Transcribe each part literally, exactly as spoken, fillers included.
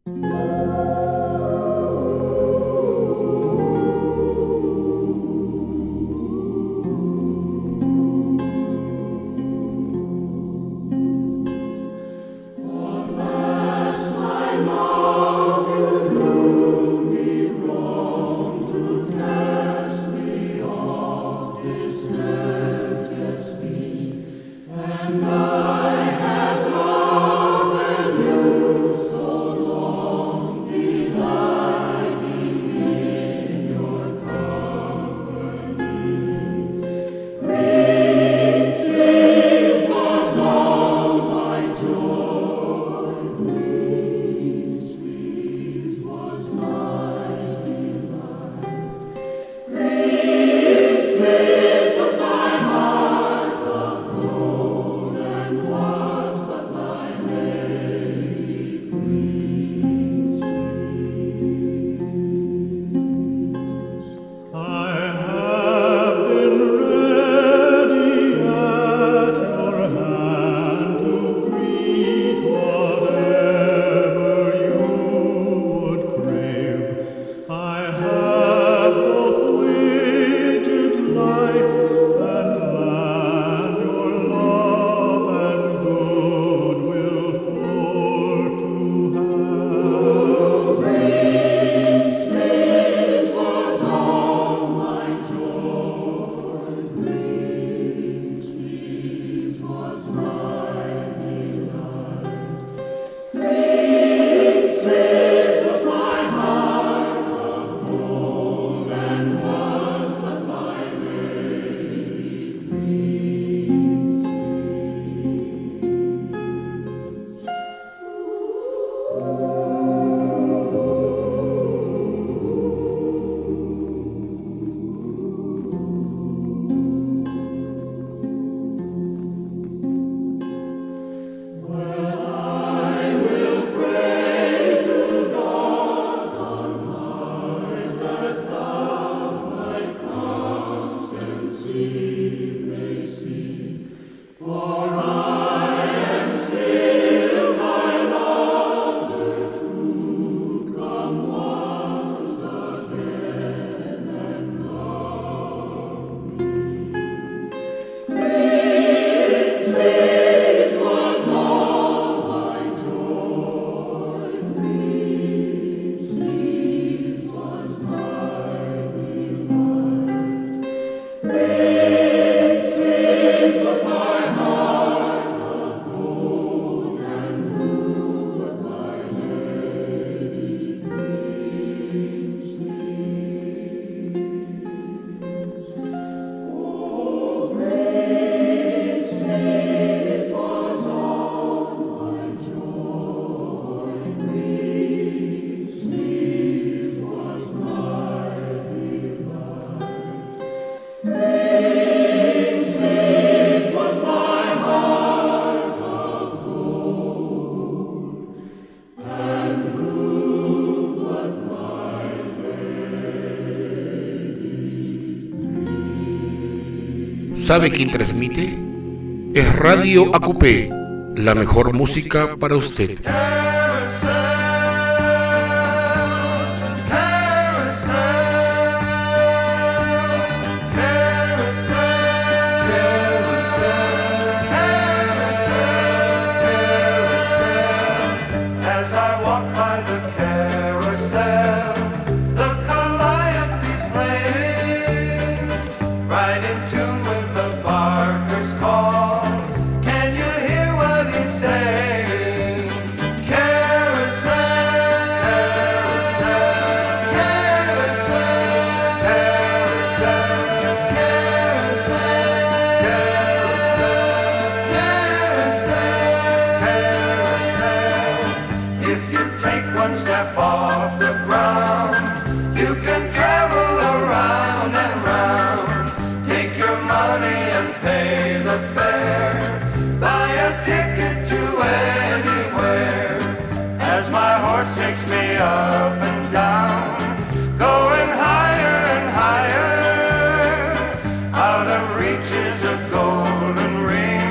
¿Sabe quién transmite? Es Radio A Q P, la mejor música para usted.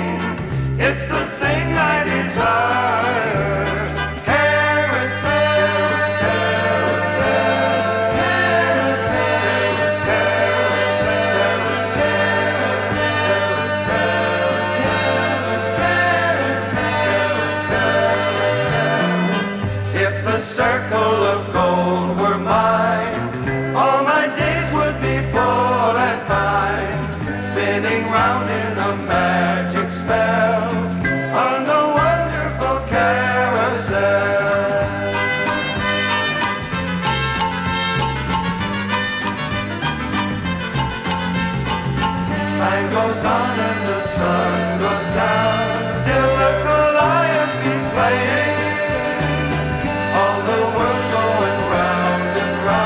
It's the thing I desire. Carousel. circle of gold were mine, all my days would be full and fine, spinning round in a magic spell on the wonderful carousel. Time goes on and the sun goes down, still the calliope's playing. All the world's going round and round.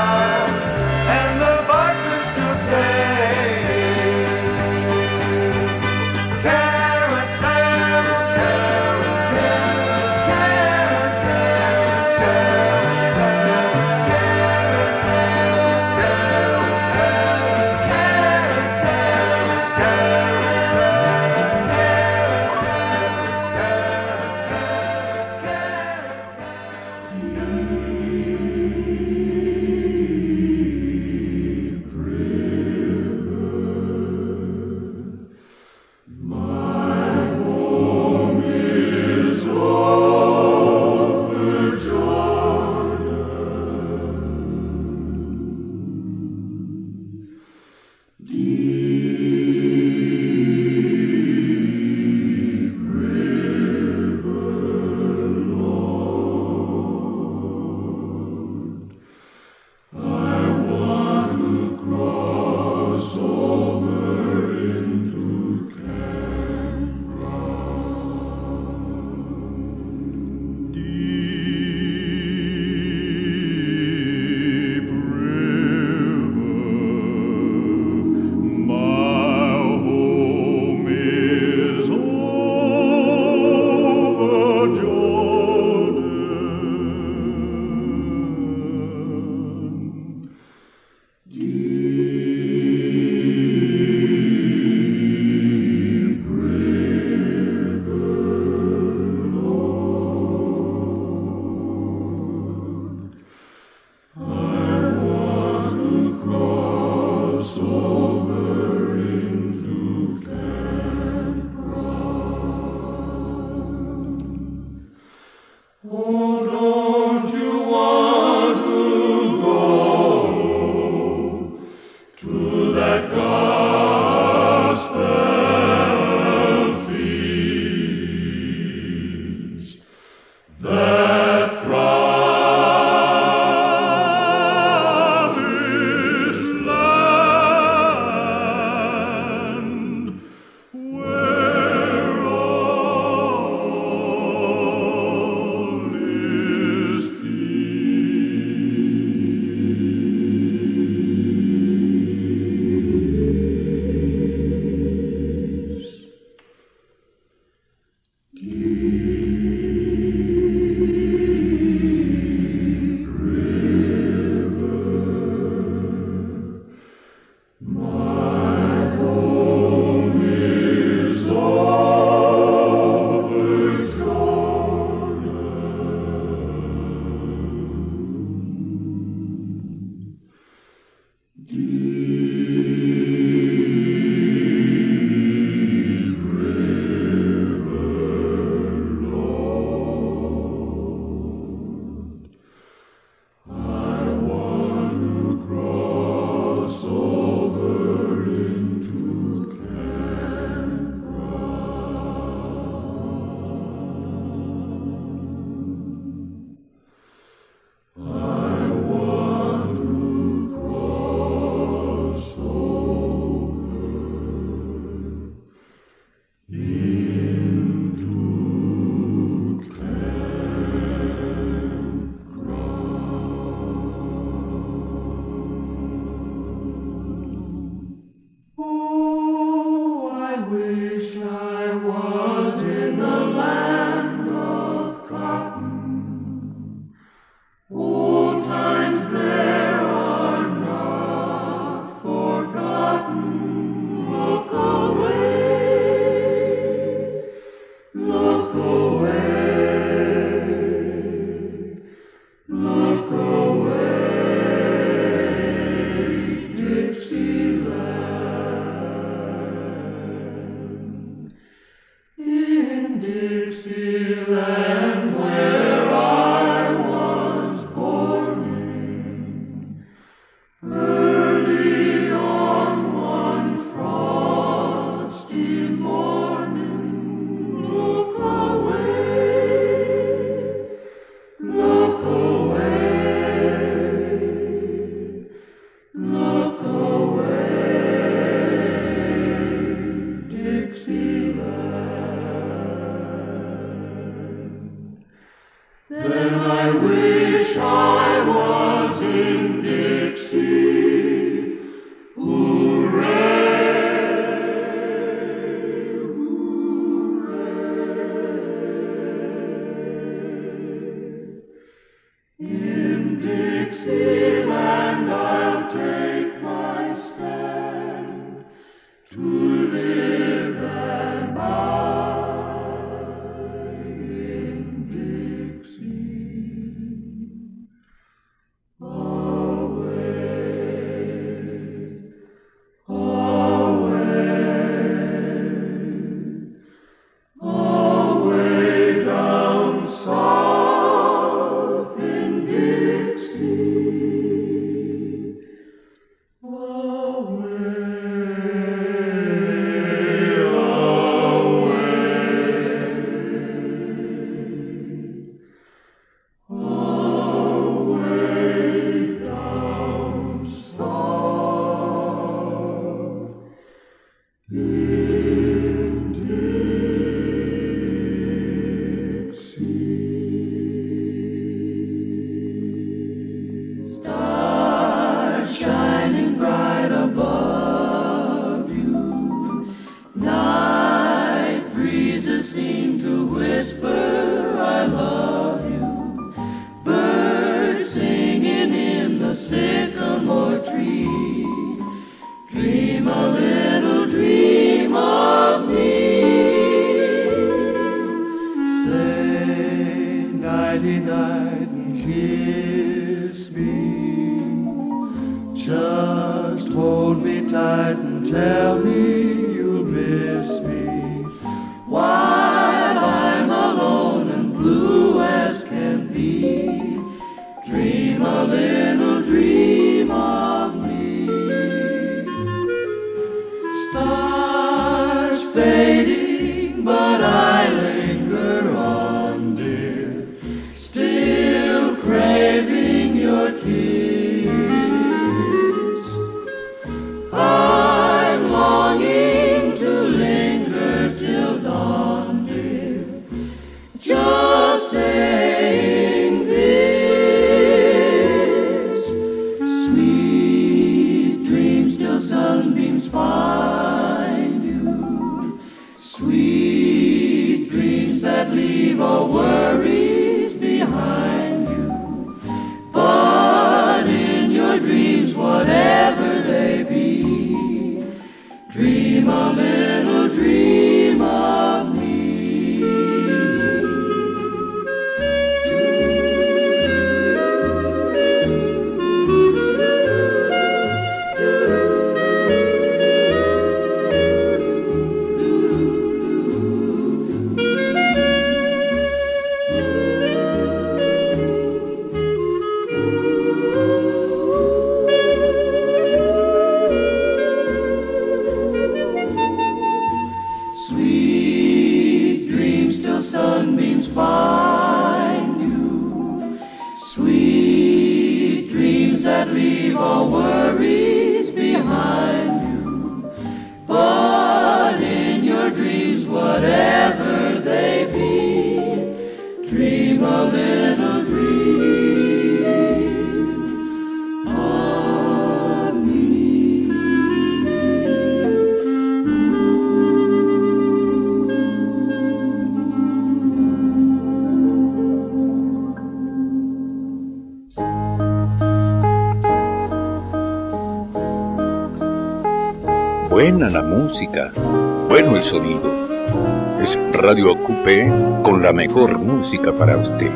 Buena la música, bueno el sonido. Es Radio Acupé con la mejor música para usted.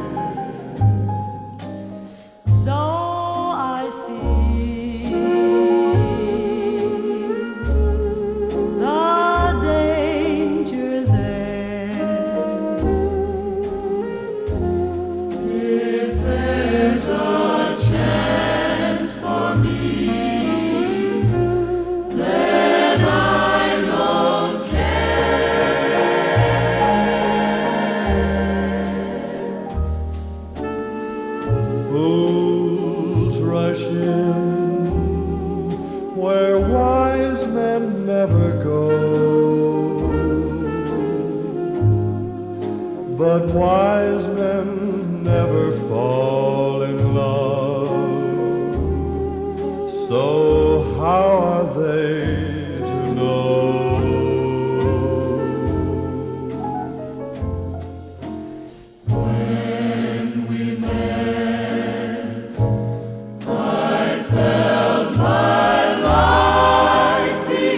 Though I see But wise men never fall in love, so how are they to know? When we met, I felt my life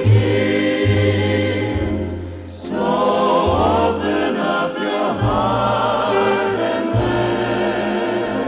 begin, so open up your heart and let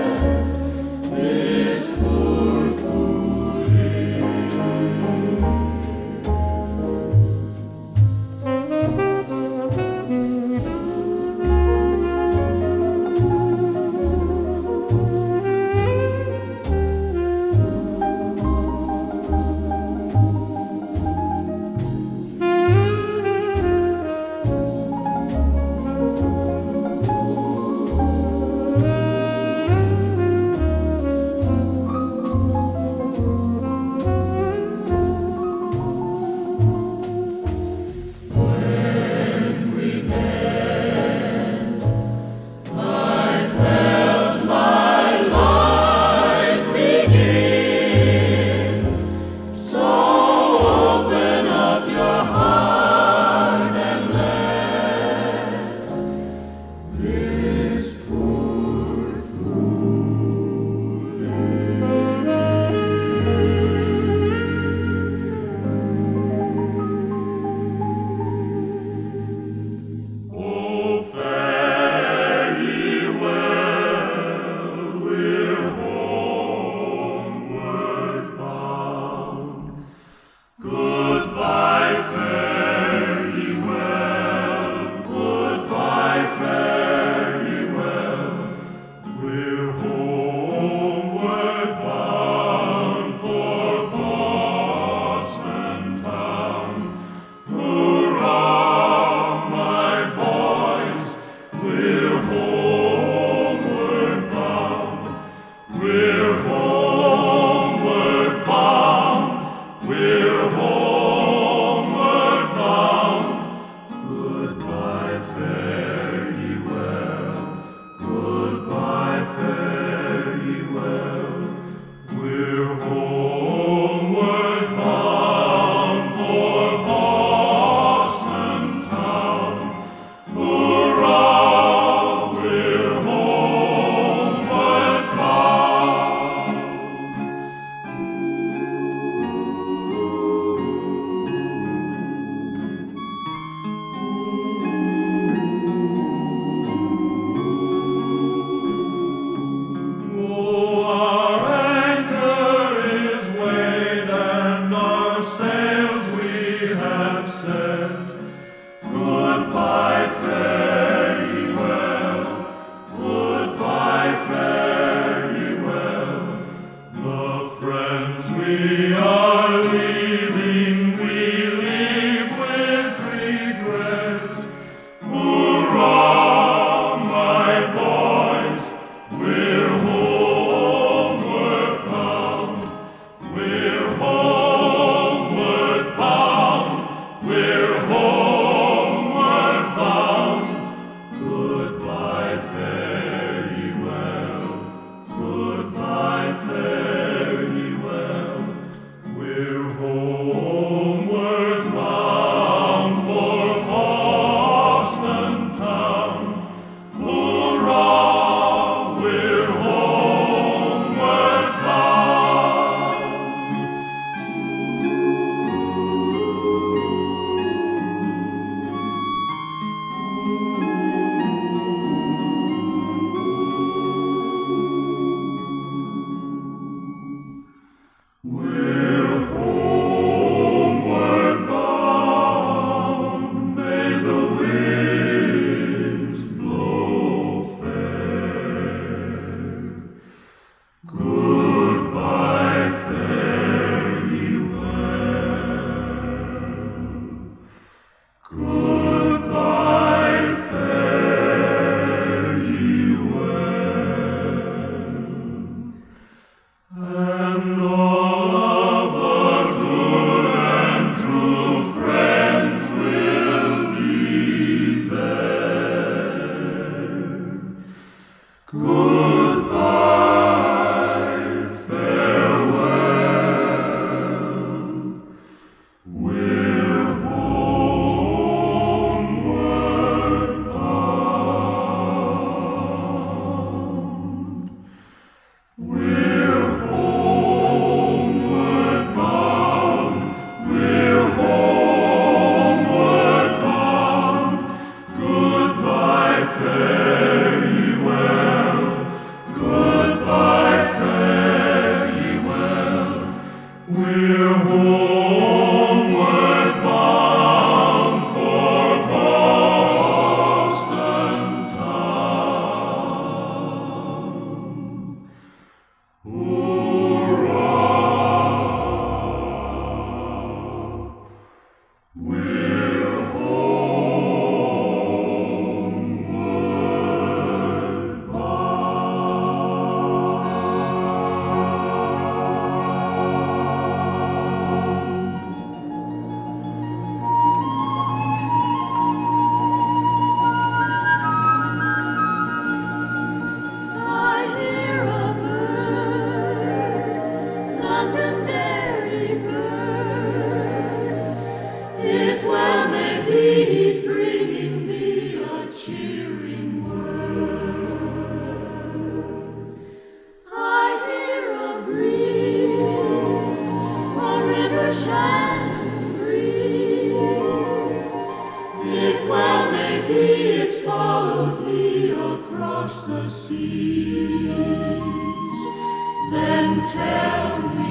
cease, then tell me,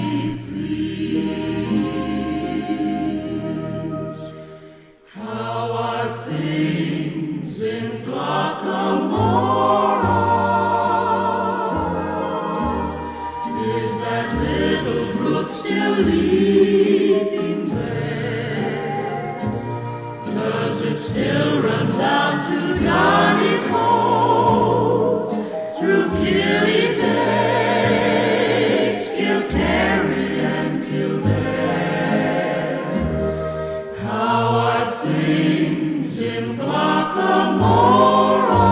please, how are things in Glockamora? Is that little brook still leaping there? Does it still run down to Donegal, through Killybegs, Kilkerry and Kildare? How are things in Glockamora?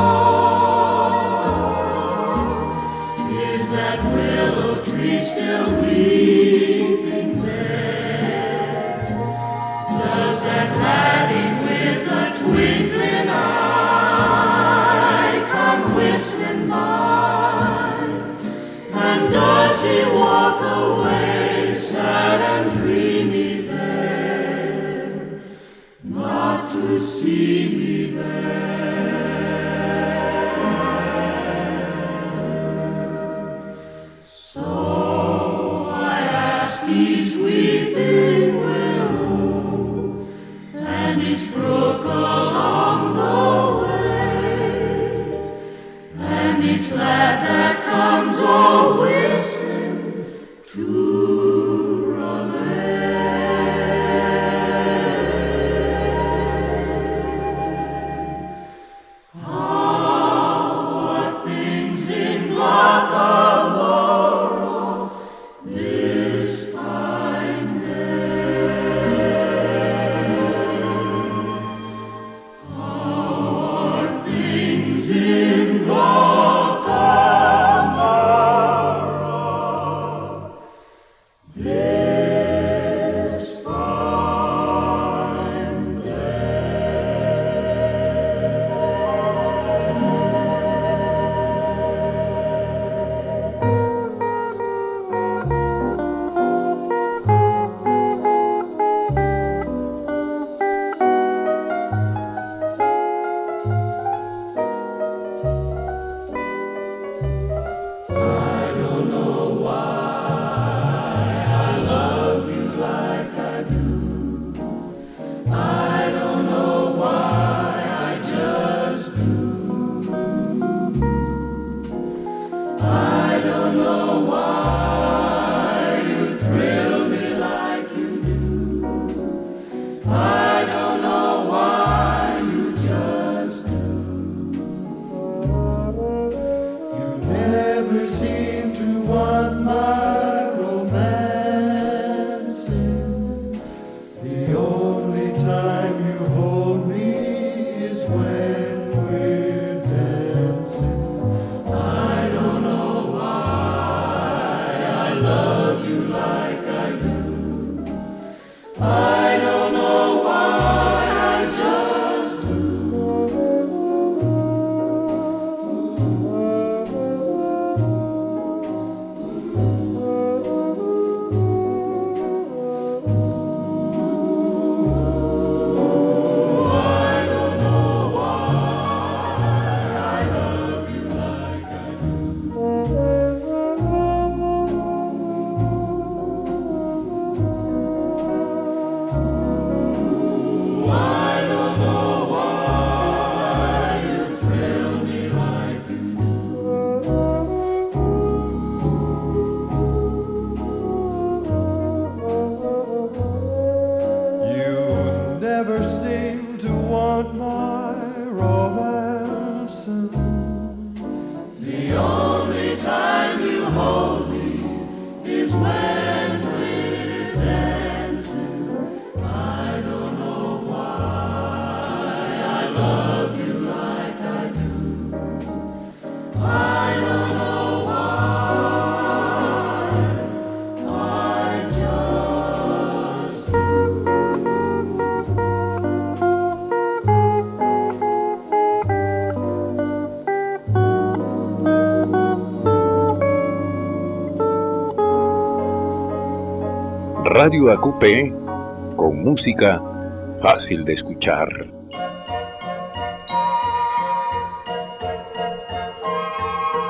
Is that willow tree still weeping there? Does that laddie with a twinkling eye come whistling by? And does he walk away sad and dreamy there, not to see me there? So I ask each weeping willow and each brook along the way, and each lad that comes a-whistling to How are things in Glockamora this fine day? How are things in Glockamora this fine Radio A Q P, con música fácil de escuchar.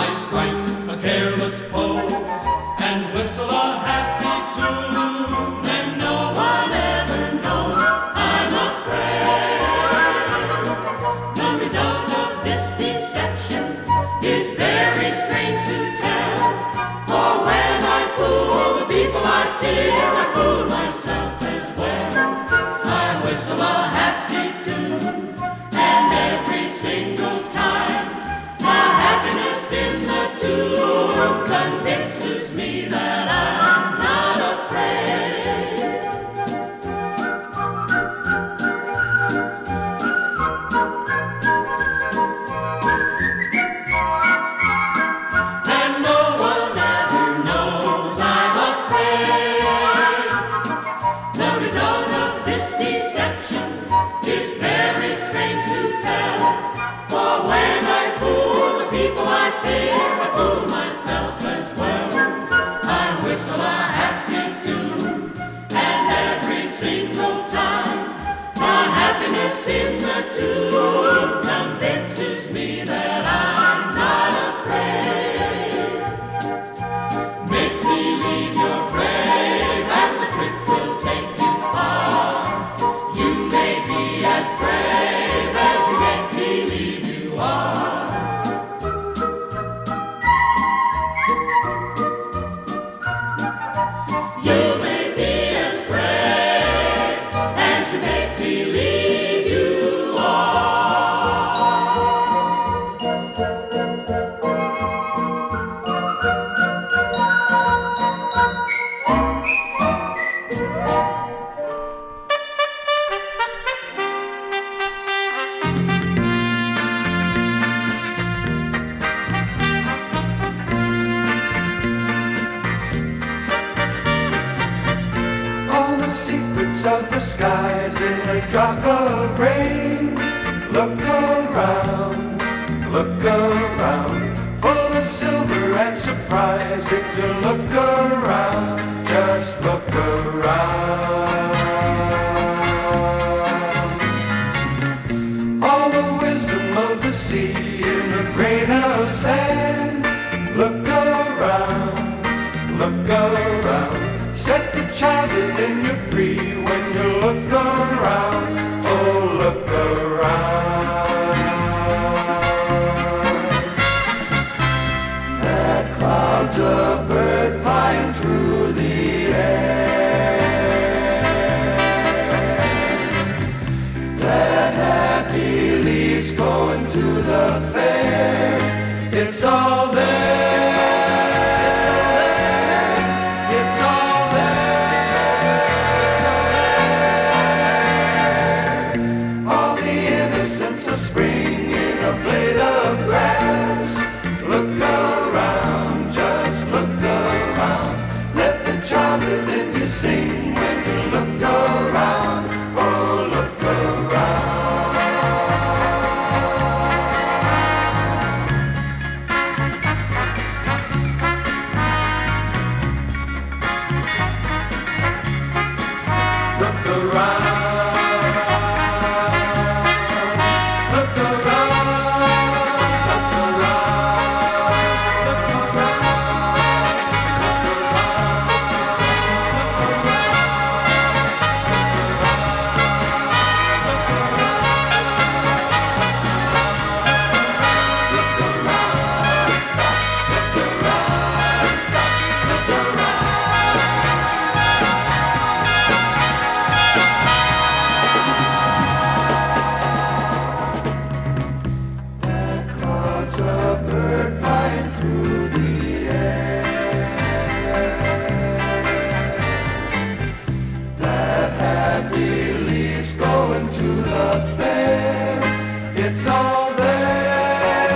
I strike a careless pose and whistle a happy tune, and no one ever knows I'm afraid. The result of this deception is very strange to tell, for when I fool the people I fear, I fool myself as well. I whistle a happy tune, and every single time the happiness in the tune convinces me that I'm not afraid. And no one ever knows I'm afraid. The result of this deception is very strange to tell, for when I fool the people I fear, I fool myself as well. I whistle a happy tune, and every single time the happiness in the tune convinces me that I'm not afraid. Make believe you're brave, and the trip will take you far. You may be as brave as you make believe you are. You may be as brave as you make believe you are. All the secrets of the skies in a drop of rain. Look around, look around, full of silver and surprise. If you look around, just look around. All the wisdom of the sea in a grain of sand. Look around, look around. Set the child within you free when you look around. Oh, look around. That cloud's a bird flying through the air. That happy leaf's going to the fair. It's all there. It's all there. All the innocence of spring in a blade of grass. Look around, just look around. Let the child within you sing when you look around. Oh, look around. Look around, look around, look around, look Clouds a bird flying through the air. That happy leaf's going to the fair. It's all there.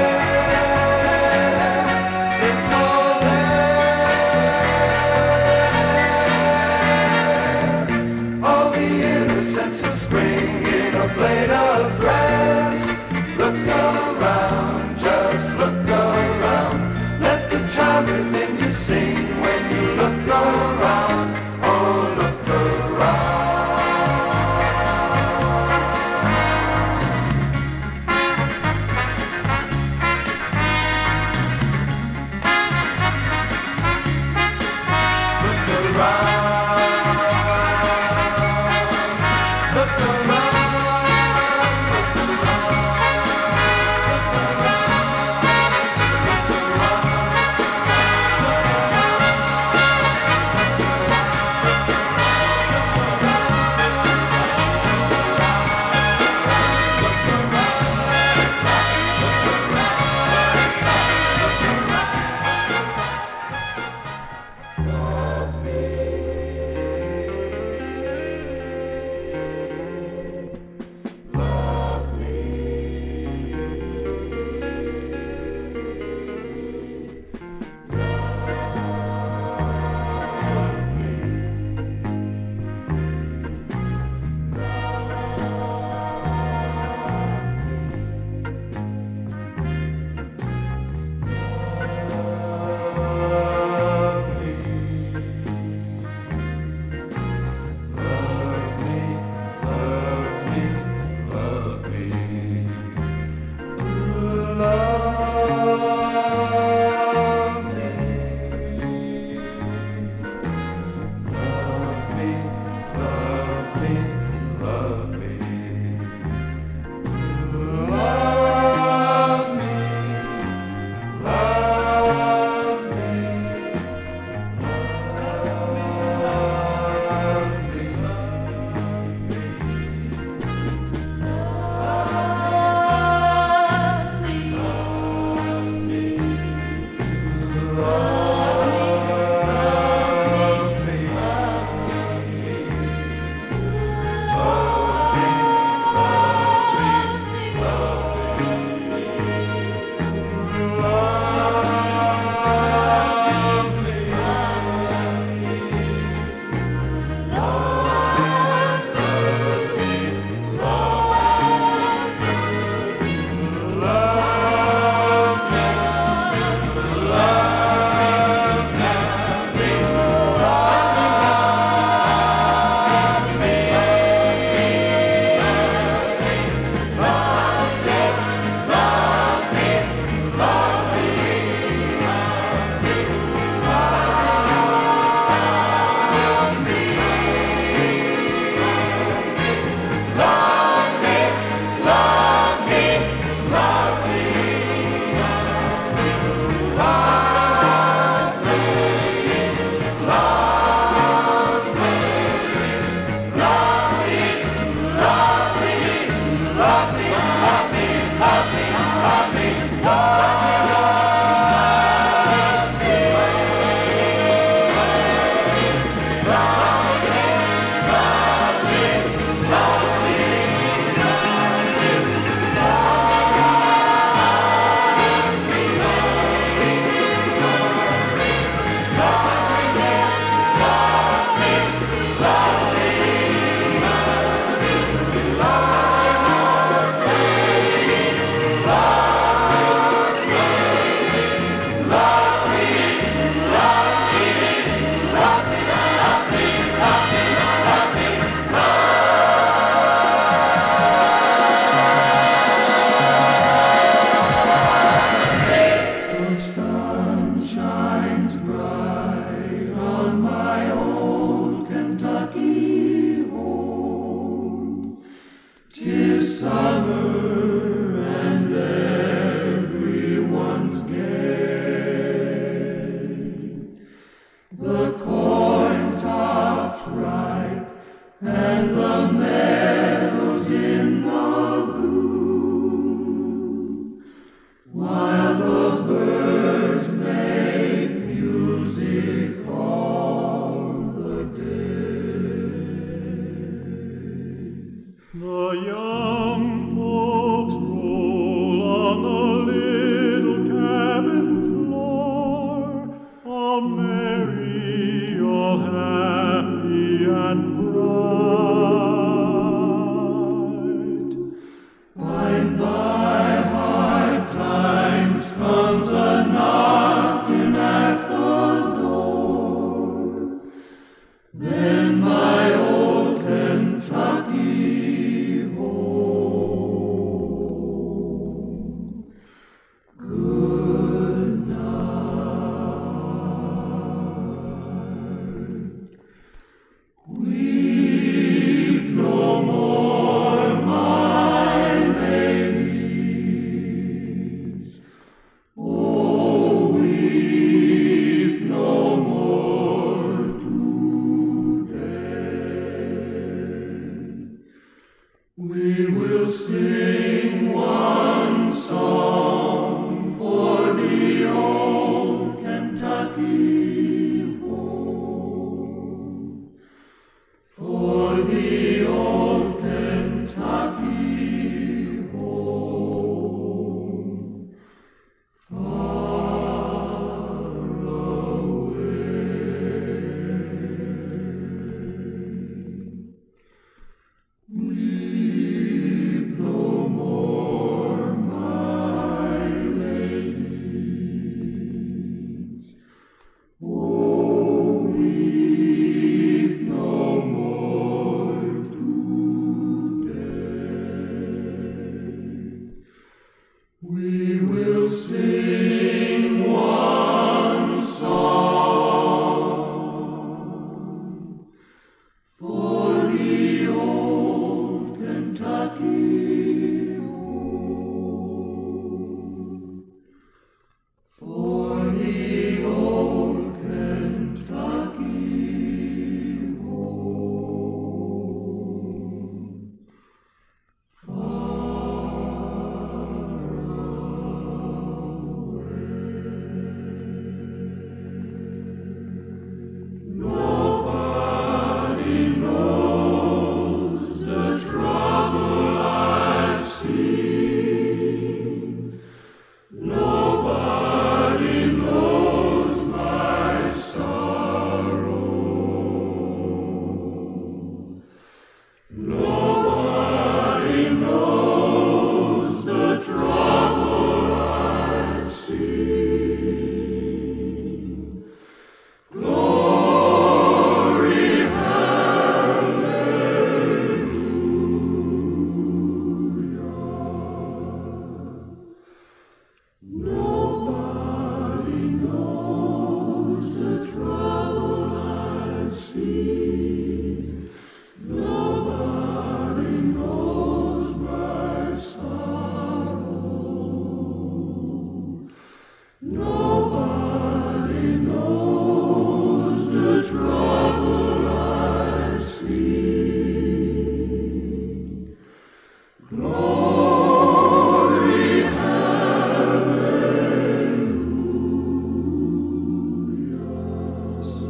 It's all there. All the innocence of spring in a blade of grass. Look around, just look around. Let the While the birds make music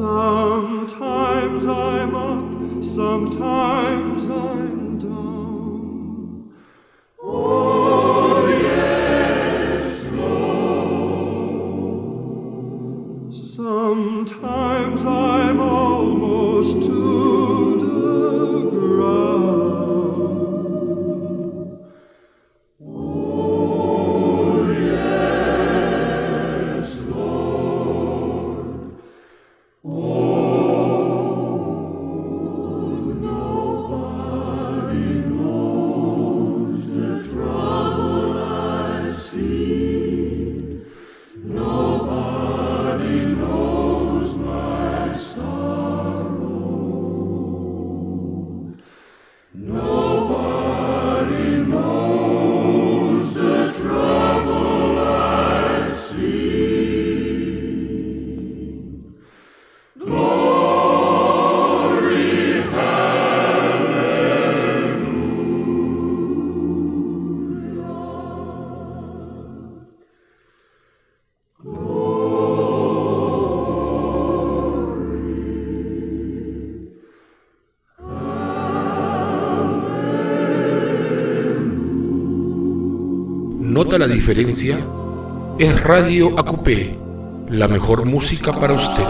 Sometimes I'm up, sometimes I'm down. Oh, yes, Lord. Sometimes I'm almost to the ground. Oh, yes, Lord. Oh, ¿Nota la diferencia? Es Radio A Q P, la mejor música para usted.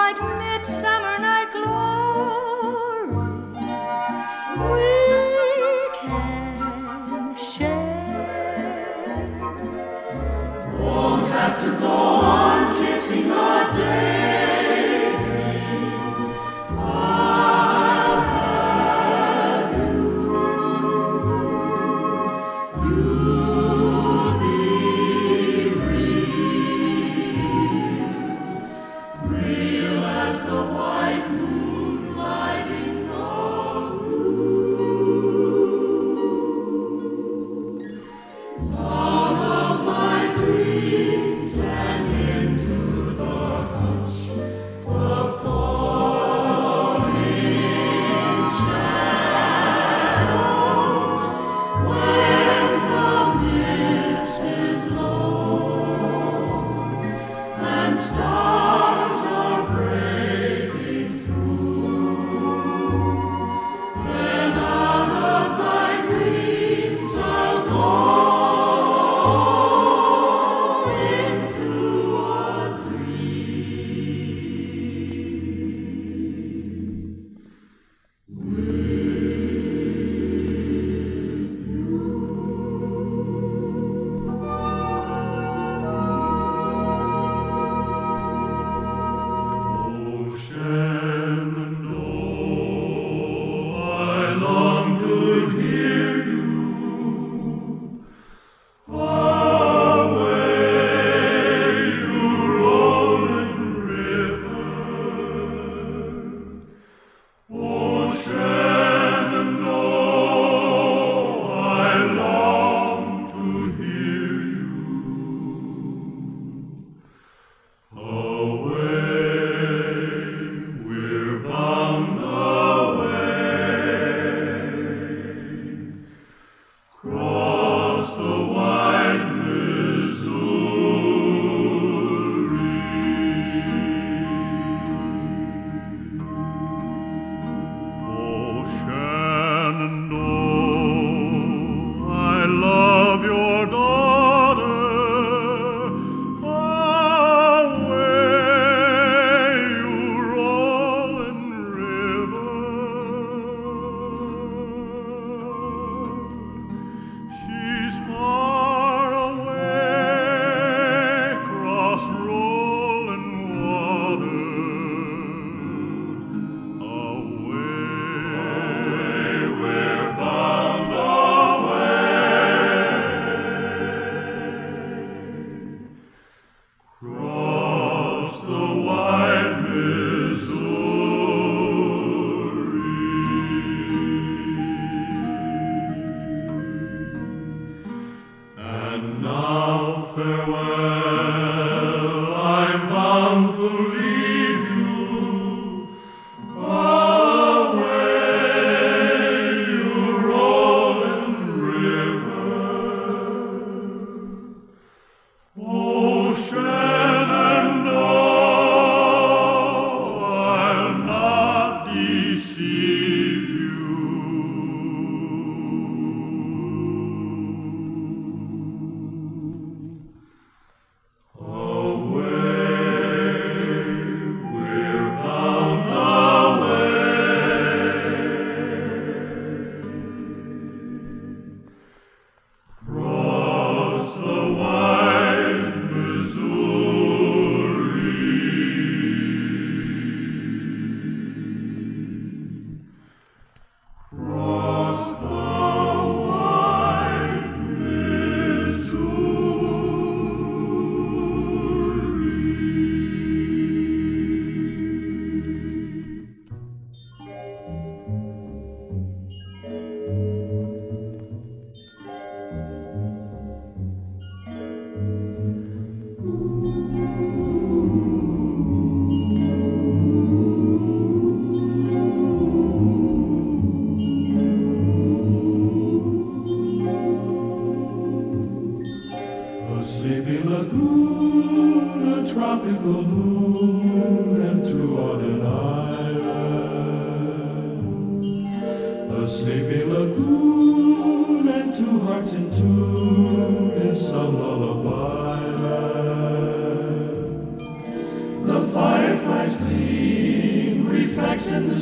bright midsummer night glories we can share. Won't have to go on kissing a daydream. I'll have you. You'll be real, real as the white moonlight in the room. Out of my dreams and into the hush of falling shadows, when the mist is low and stars are breaking through, then out of my dreams I'll go into a I long to hear you away, you rolling river. Oh, Shenandoah, I long to hear you away. We're bound away, cross the wide Missouri. Oh, Shenandoah, I love your daughter. Away, you rolling river. She's far away, cross rolling water. Away, we're bound away, cross the wide Missouri. And now farewell, I'm bound to leave you away, you rolling river. Oh, Shenandoah, I'll not deceive you. Away, we're bound away, cross the wide Missouri. Cross the wide A sleepy lagoon, a tropical moon, and two on an island. A sleepy lagoon and two hearts in tune in some lullaby land. The fireflies gleam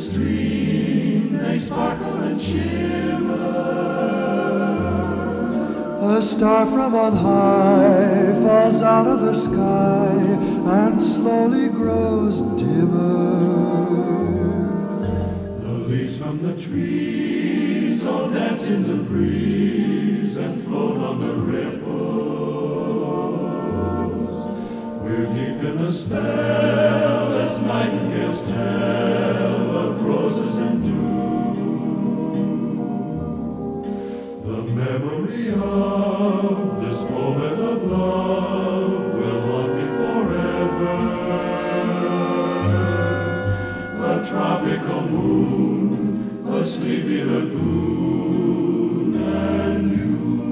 stream they sparkle and shimmer. A star from on high falls out of the sky and slowly grows dimmer. The leaves from the trees all dance in the breeze and float on the ripples. We're deep in the spell as nightingales tell of roses and dew. The memory of this moment of love will haunt me forever. A tropical moon, a sleepy lagoon, and you.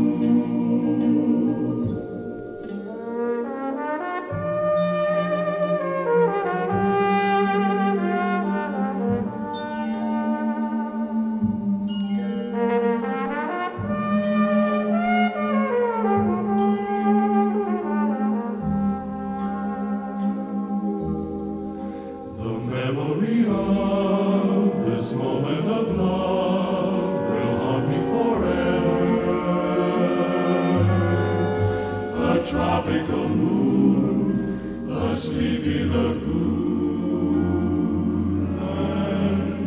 Tropical moon, a sleepy lagoon, and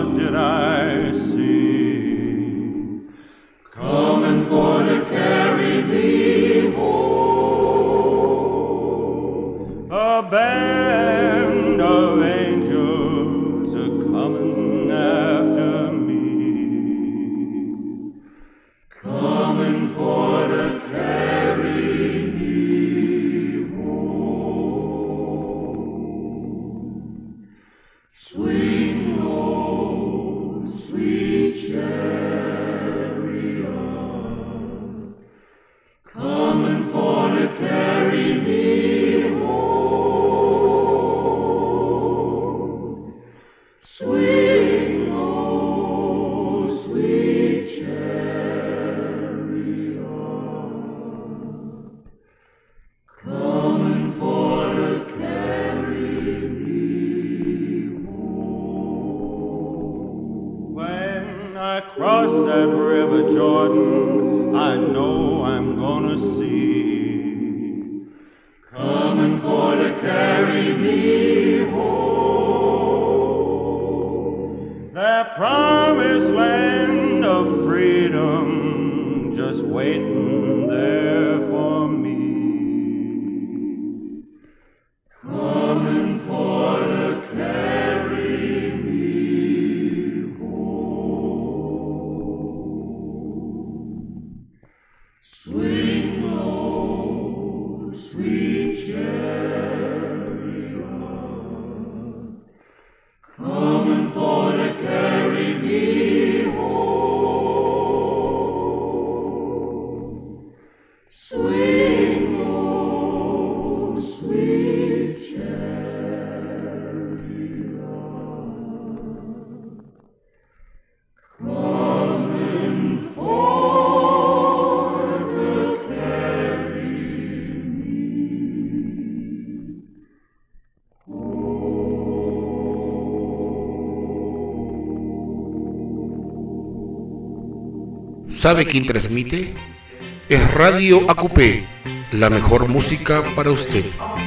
what did I see? Coming for to carry me home. A band of angels are coming after me. Coming for to carry me home. Swing low, sweet chariot, coming for to carry me home. Swing low, sweet chariot, coming for to carry me home. When I cross that river Jordan, I know I'm gonna see, coming for to carry me home. That promised land of freedom just waiting there for me. Coming for to carry me home. Swing low, sweet chariot, coming for to carry me home. Swing low, sweet chariot, coming for to carry me ¿Sabe quién transmite? Es Radio A Q P, la mejor música para usted.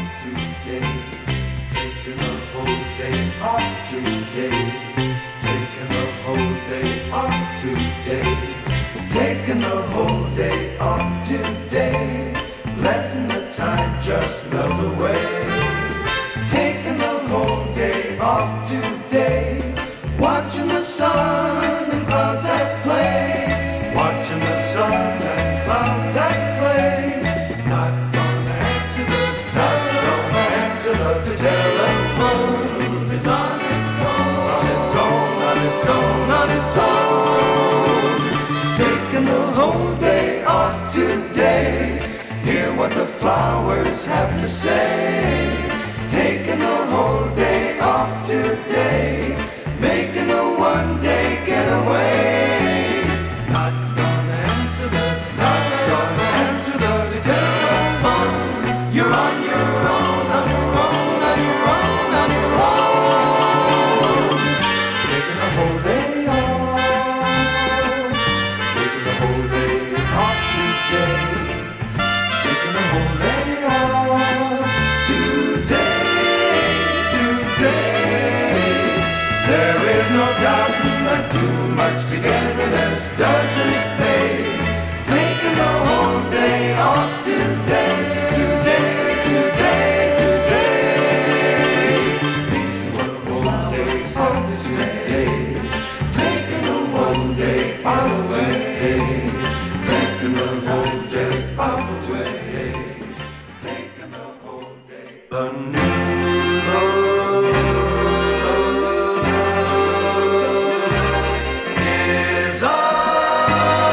Taking the whole day off today, letting the time just melt away. Taking the whole day off today, watching the sun and clouds at play. Watching the sun and clouds at play. Not gonna answer the, not gonna answer the, the telephone is on its own, on its own, on its own, on its own. Taking the whole day off today, hear what the flowers have to say. Taking the whole day off today, making a one-day getaway. Not gonna answer the, not gonna answer the telephone. You're on your own, on your own, on your own, on your own. Taking the whole day off, taking the whole day off today, taking the whole day off today, today. There is no doubt that too much togetherness doesn't pay. Taking the whole day off today, today, today, today. Meaning what the whole day's hard to say. Taking the one day off today, taking the whole just off away. Taking the whole day. The new road is on.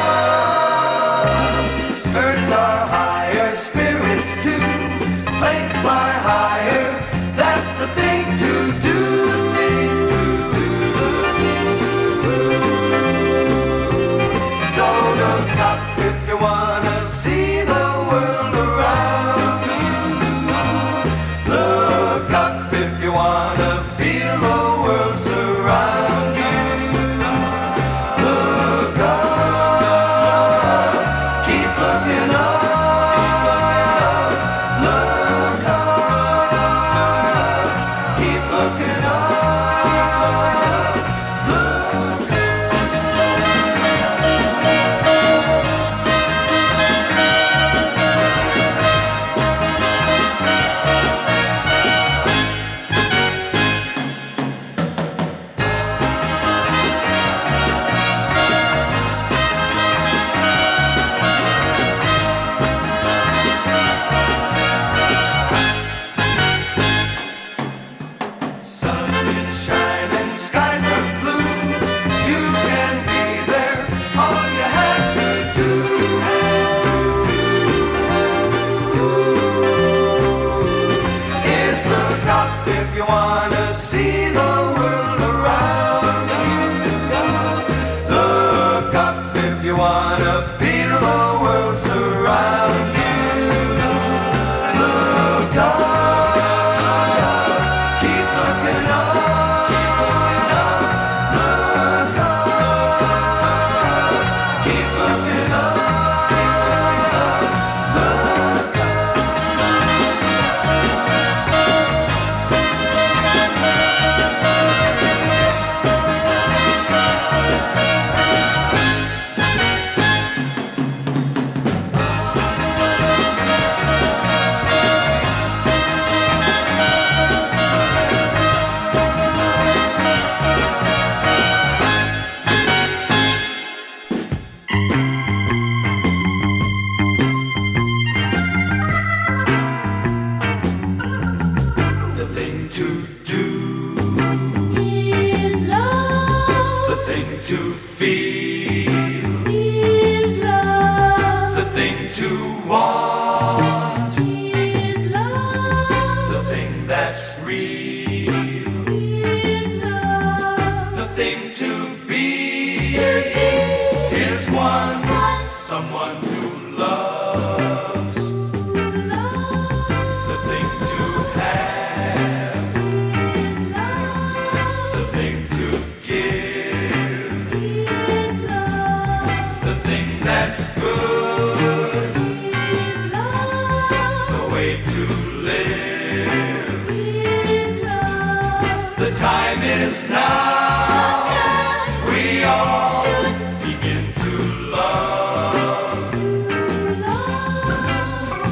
to feel is love, the thing to want, is love, the thing that's real, is love, the thing to be to be is one, one, someone who loves, love, the thing to have, is love, the thing to give, is love, the thing that's good, is love, the way to live. is love. The time is now. Time We all should begin to love. to love.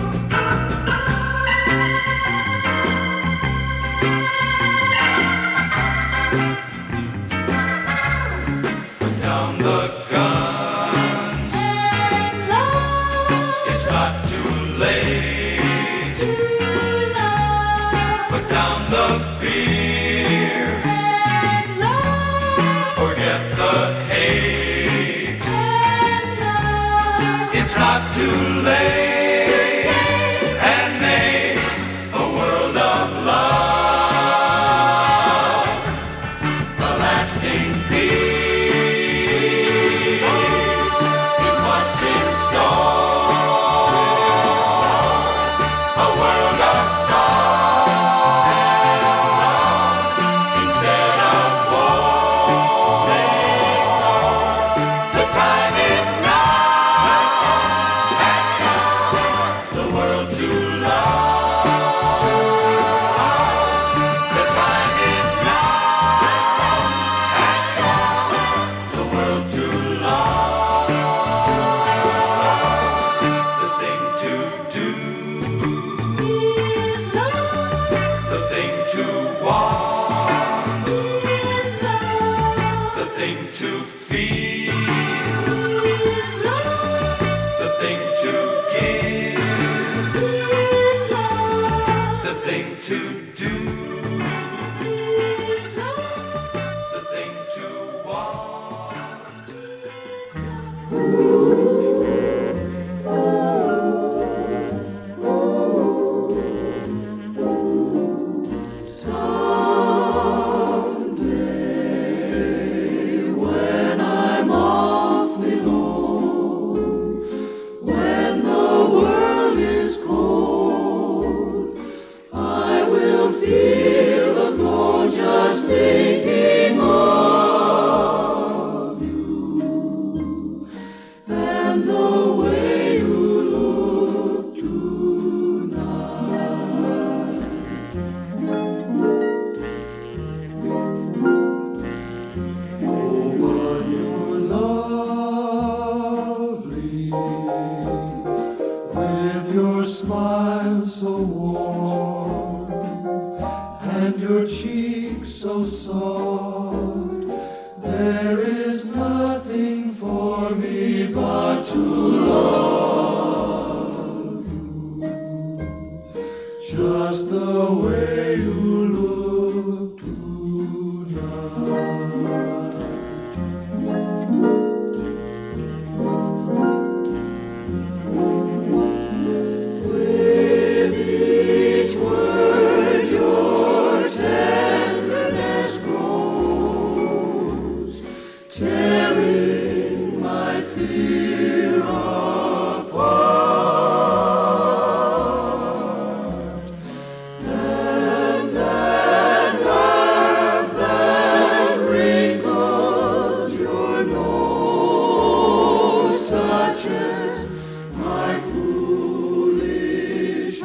Put down the guns. And love It's not too late. to love. Put down the fear. And love Forget the hate. and love. It's not too late. And make a world of love. A lasting peace is what's in store. A world of song and love instead of war. The time is now. Has come. The world to love. The time is now. Has come. The world to love. The thing to do. Is love, The thing to want. is love, The thing to feel. is love, The thing to give. is love, The thing to do. is love. The thing to want. With your smile so warm and your cheeks so soft, there is nothing for me but to love you, just the way you look tonight. With each word your tenderness grows, tearing my fear apart. And that nerve that wrinkles your nose touches my foolish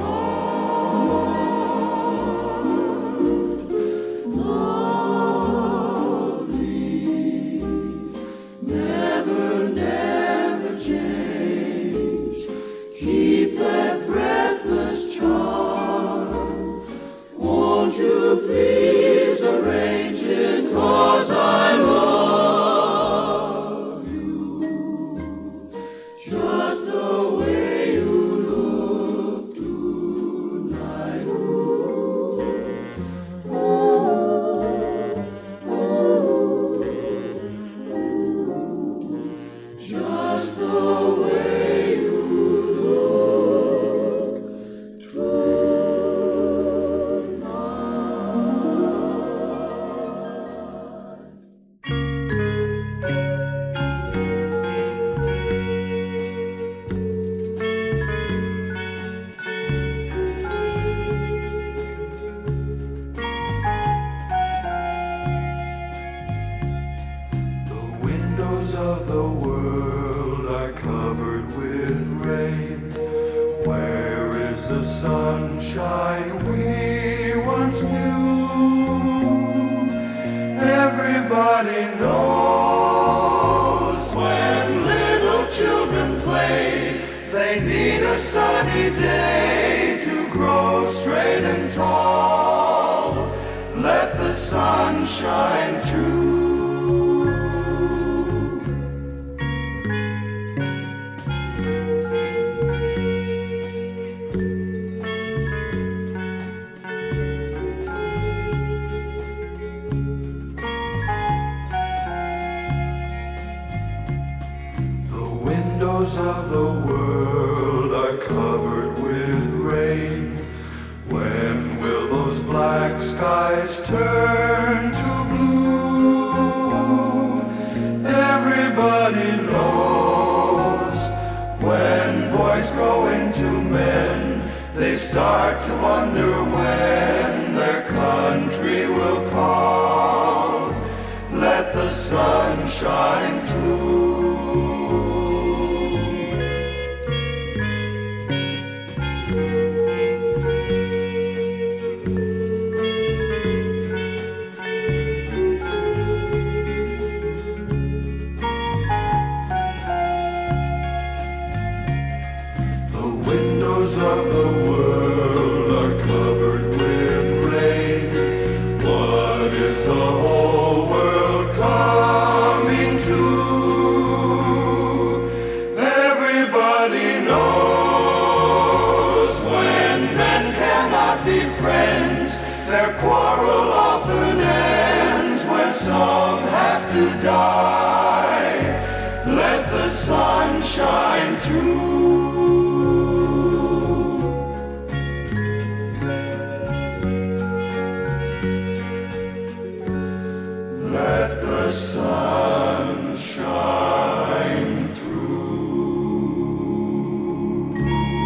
heart. Lovely, never, never windows of the world are covered with rain. Where is the sunshine we once knew? Everybody knows when little children play, they need a sunny day to grow straight and tall. Let the sun shine through. Of the world are covered with rain. When will those black skies turn to blue? Everybody knows when boys grow into men, they start to wonder when their country will call. Let the sun shine through. Of the world are covered with rain. What is the whole world coming to? Everybody knows when men cannot be friends, their quarrel often ends where some have to die. Let the sun shine through. The sun shine through.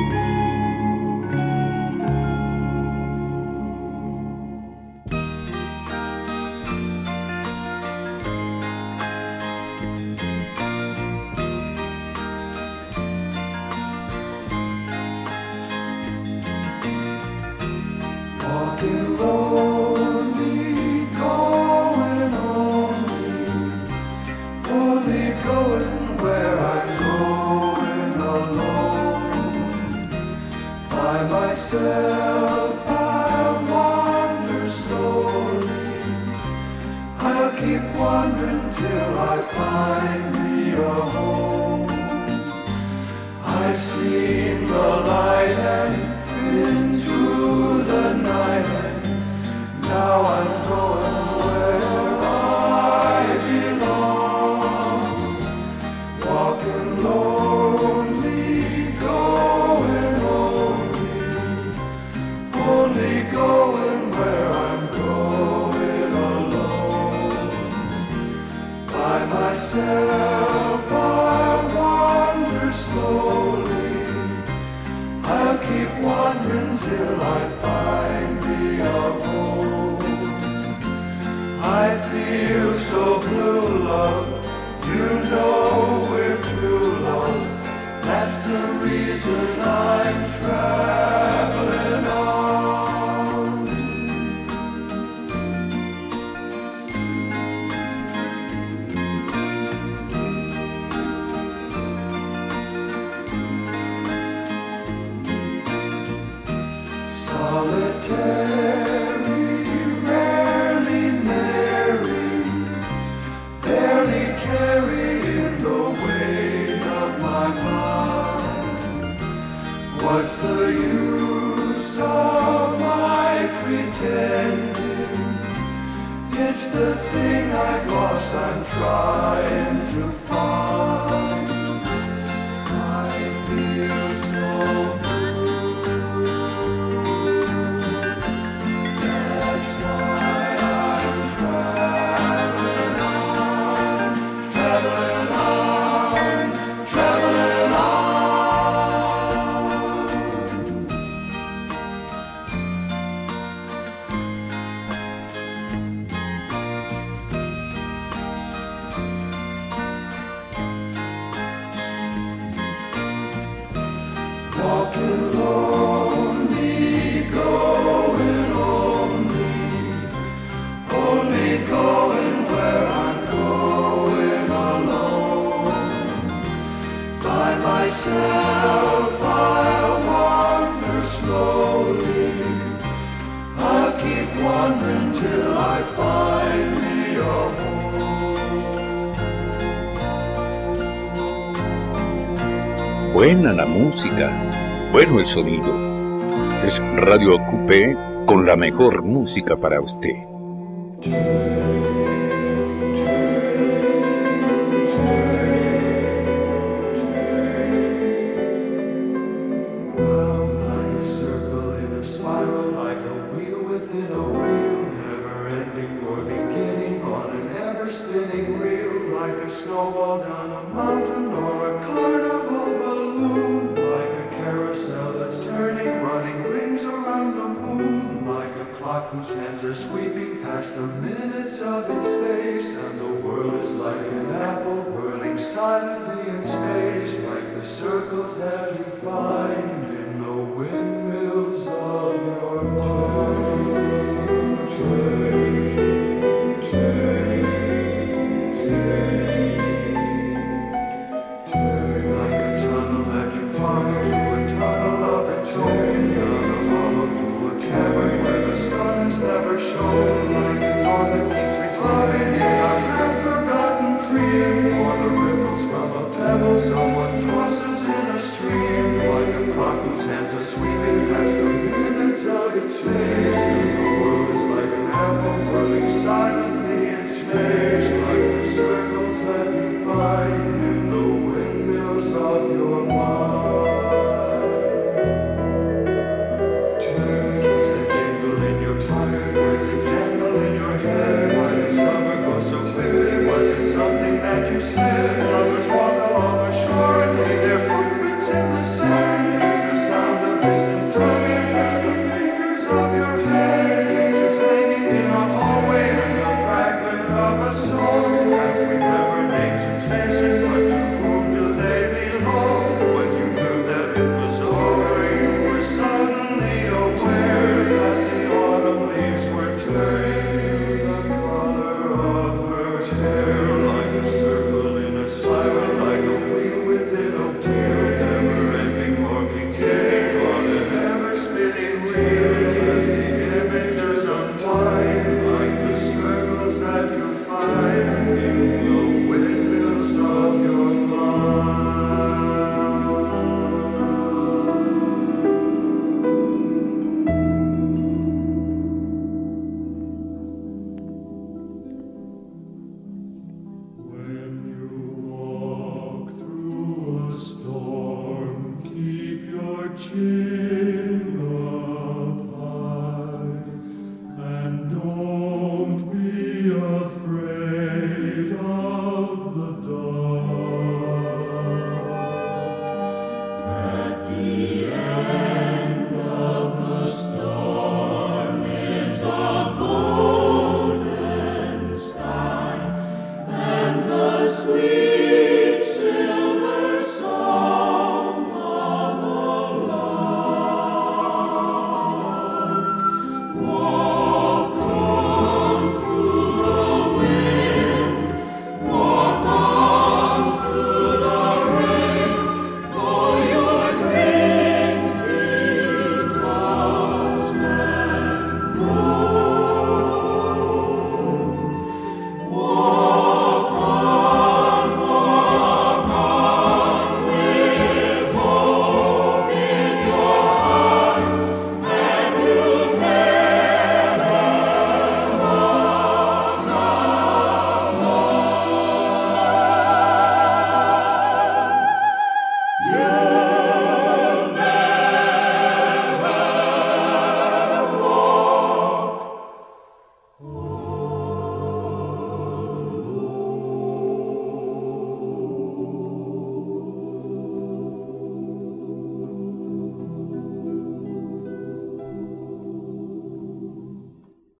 Walking lonely, going only, only going where I'm going alone. By myself I'll wander slowly. I'll keep wandering till I find me a home. I've seen the light and been through the night, and now I'm going where I belong. Walking lonely, going only, only going where I'm going alone. By myself I'll wander slowly. I'll keep wandering till I find me a home. I feel so blue, love. You know we're through, love. That's the reason I'm traveling on. Solitary, rarely merry, barely carrying the weight of my mind. What's the use of my pretending? It's the thing I've lost I'm trying to find. I feel so myself, I'll wander slowly. I'll keep wandering till I find me a home. Buena la música, bueno el sonido. Es Radio Ocupé con la mejor música para usted. Snowball down a mountain or a carnival balloon, like a carousel that's turning, running rings around the moon, like a clock whose hands are sweeping past the minutes of its face, and the world is like an apple whirling silently in space, like the circles that you find in the windmills of your turning, turning, turning, turning. Never shown, like a door that keeps returning in a half-forgotten dream, or the ripples from a pebble someone tosses in a stream, like a clock whose hands are sweeping past the minutes of its face, and the world is like an apple whirling silently in space, like the circles that you find in the windmills of your mind. Said